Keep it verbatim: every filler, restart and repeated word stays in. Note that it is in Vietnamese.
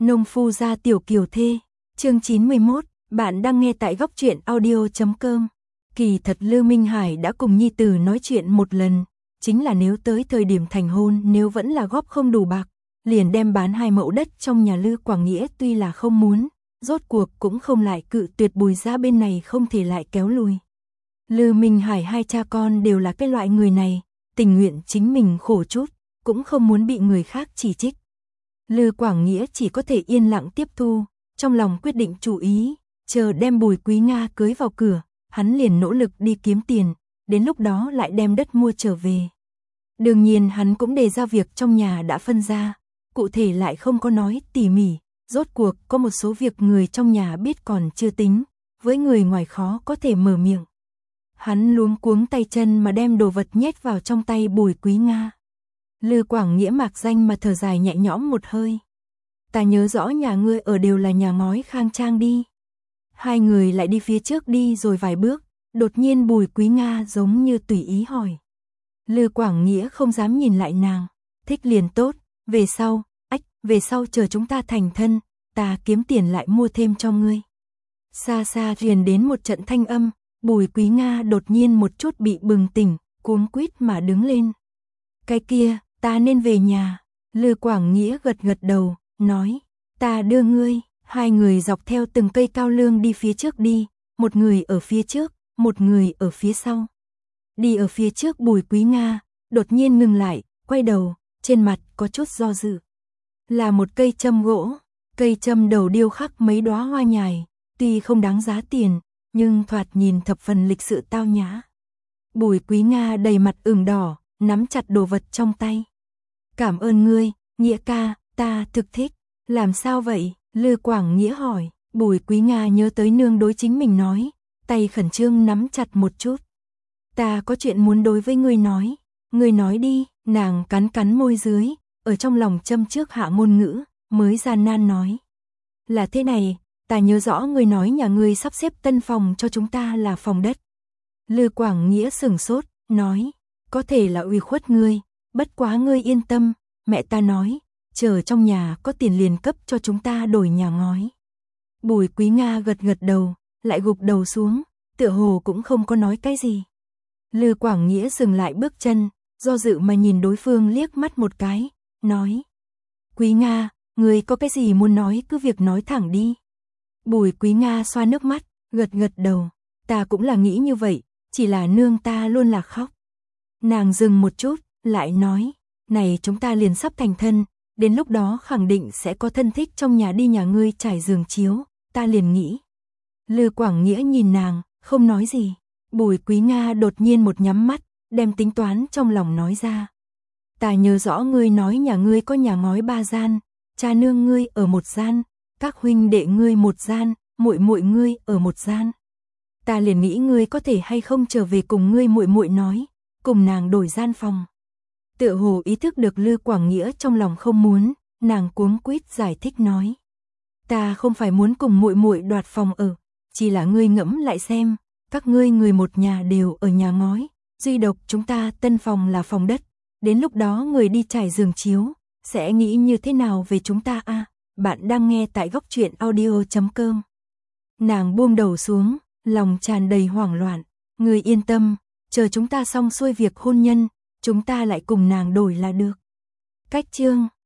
Nông phu gia tiểu kiều thê, chương chín mươi mốt, bạn đang nghe tại góc truyện audio chấm com. Kỳ thật Lư Minh Hải đã cùng nhi tử nói chuyện một lần, chính là nếu tới thời điểm thành hôn nếu vẫn là góp không đủ bạc, liền đem bán hai mẫu đất trong nhà Lư Quảng Nghĩa, tuy là không muốn, rốt cuộc cũng không lại cự tuyệt Bùi gia bên này không thể lại kéo lùi. Lư Minh Hải hai cha con đều là cái loại người này, tình nguyện chính mình khổ chút, cũng không muốn bị người khác chỉ trích. Lư Quảng Nghĩa chỉ có thể yên lặng tiếp thu, trong lòng quyết định chủ ý, chờ đem Bùi Quý Nga cưới vào cửa, hắn liền nỗ lực đi kiếm tiền, đến lúc đó lại đem đất mua trở về. Đương nhiên hắn cũng đề ra việc trong nhà đã phân ra, cụ thể lại không có nói tỉ mỉ, rốt cuộc có một số việc người trong nhà biết còn chưa tính, với người ngoài khó có thể mở miệng. Hắn luống cuống tay chân mà đem đồ vật nhét vào trong tay Bùi Quý Nga. Lư Quảng Nghĩa mạc danh mà thở dài nhẹ nhõm một hơi. Ta nhớ rõ nhà ngươi ở đều là nhà ngói khang trang đi. Hai người lại đi phía trước đi rồi vài bước, đột nhiên Bùi Quý Nga giống như tùy ý hỏi. Lư Quảng Nghĩa không dám nhìn lại nàng, thích liền tốt, về sau, ách, về sau chờ chúng ta thành thân, ta kiếm tiền lại mua thêm cho ngươi. Xa xa truyền đến một trận thanh âm, Bùi Quý Nga đột nhiên một chút bị bừng tỉnh, cuống quýt mà đứng lên. Cái kia, ta nên về nhà. Lư Quảng Nghĩa gật gật đầu, nói, ta đưa ngươi. Hai người dọc theo từng cây cao lương đi phía trước đi, một người ở phía trước, một người ở phía sau. Đi ở phía trước Bùi Quý Nga, đột nhiên ngừng lại, quay đầu, trên mặt có chút do dự. Là một cây châm gỗ, cây châm đầu điêu khắc mấy đóa hoa nhài, tuy không đáng giá tiền, nhưng thoạt nhìn thập phần lịch sự tao nhã. Bùi Quý Nga đầy mặt ửng đỏ, nắm chặt đồ vật trong tay. Cảm ơn ngươi, Nghĩa ca, ta thực thích. Làm sao vậy? Lư Quảng Nghĩa hỏi. Bùi Quý Nga nhớ tới nương đối chính mình nói, tay khẩn trương nắm chặt một chút. Ta có chuyện muốn đối với ngươi nói. Ngươi nói đi. Nàng cắn cắn môi dưới, ở trong lòng châm trước hạ ngôn ngữ, mới gian nan nói. Là thế này, ta nhớ rõ ngươi nói nhà ngươi sắp xếp tân phòng cho chúng ta là phòng đất. Lư Quảng Nghĩa sửng sốt, nói, có thể là uy khuất ngươi, bất quá ngươi yên tâm, mẹ ta nói, chờ trong nhà có tiền liền cấp cho chúng ta đổi nhà ngói. Bùi Quý Nga gật gật đầu, lại gục đầu xuống, tựa hồ cũng không có nói cái gì. Lư Quảng Nghĩa dừng lại bước chân, do dự mà nhìn đối phương liếc mắt một cái, nói, Quý Nga, ngươi có cái gì muốn nói cứ việc nói thẳng đi. Bùi Quý Nga xoa nước mắt, gật gật đầu, ta cũng là nghĩ như vậy, chỉ là nương ta luôn là khóc. Nàng dừng một chút, lại nói, này chúng ta liền sắp thành thân, đến lúc đó khẳng định sẽ có thân thích trong nhà đi nhà ngươi trải giường chiếu, ta liền nghĩ. Lư Quảng Nghĩa nhìn nàng, không nói gì. Bùi Quý Nga đột nhiên một nhắm mắt, đem tính toán trong lòng nói ra. Ta nhớ rõ ngươi nói nhà ngươi có nhà ngói ba gian, cha nương ngươi ở một gian, các huynh đệ ngươi một gian, muội muội ngươi ở một gian. Ta liền nghĩ ngươi có thể hay không trở về cùng ngươi muội muội nói, cùng nàng đổi gian phòng. Tựa hồ ý thức được Lư Quảng Nghĩa trong lòng không muốn, nàng cuống quýt giải thích nói. Ta không phải muốn cùng muội muội đoạt phòng ở, chỉ là ngươi ngẫm lại xem, các ngươi người một nhà đều ở nhà ngói, duy độc chúng ta tân phòng là phòng đất, đến lúc đó người đi trải giường chiếu, sẽ nghĩ như thế nào về chúng ta a? À, bạn đang nghe tại góc truyện audio chấm com. Nàng buông đầu xuống, lòng tràn đầy hoảng loạn, ngươi yên tâm, chờ chúng ta xong xuôi việc hôn nhân, chúng ta lại cùng nàng đổi là được. Cách chương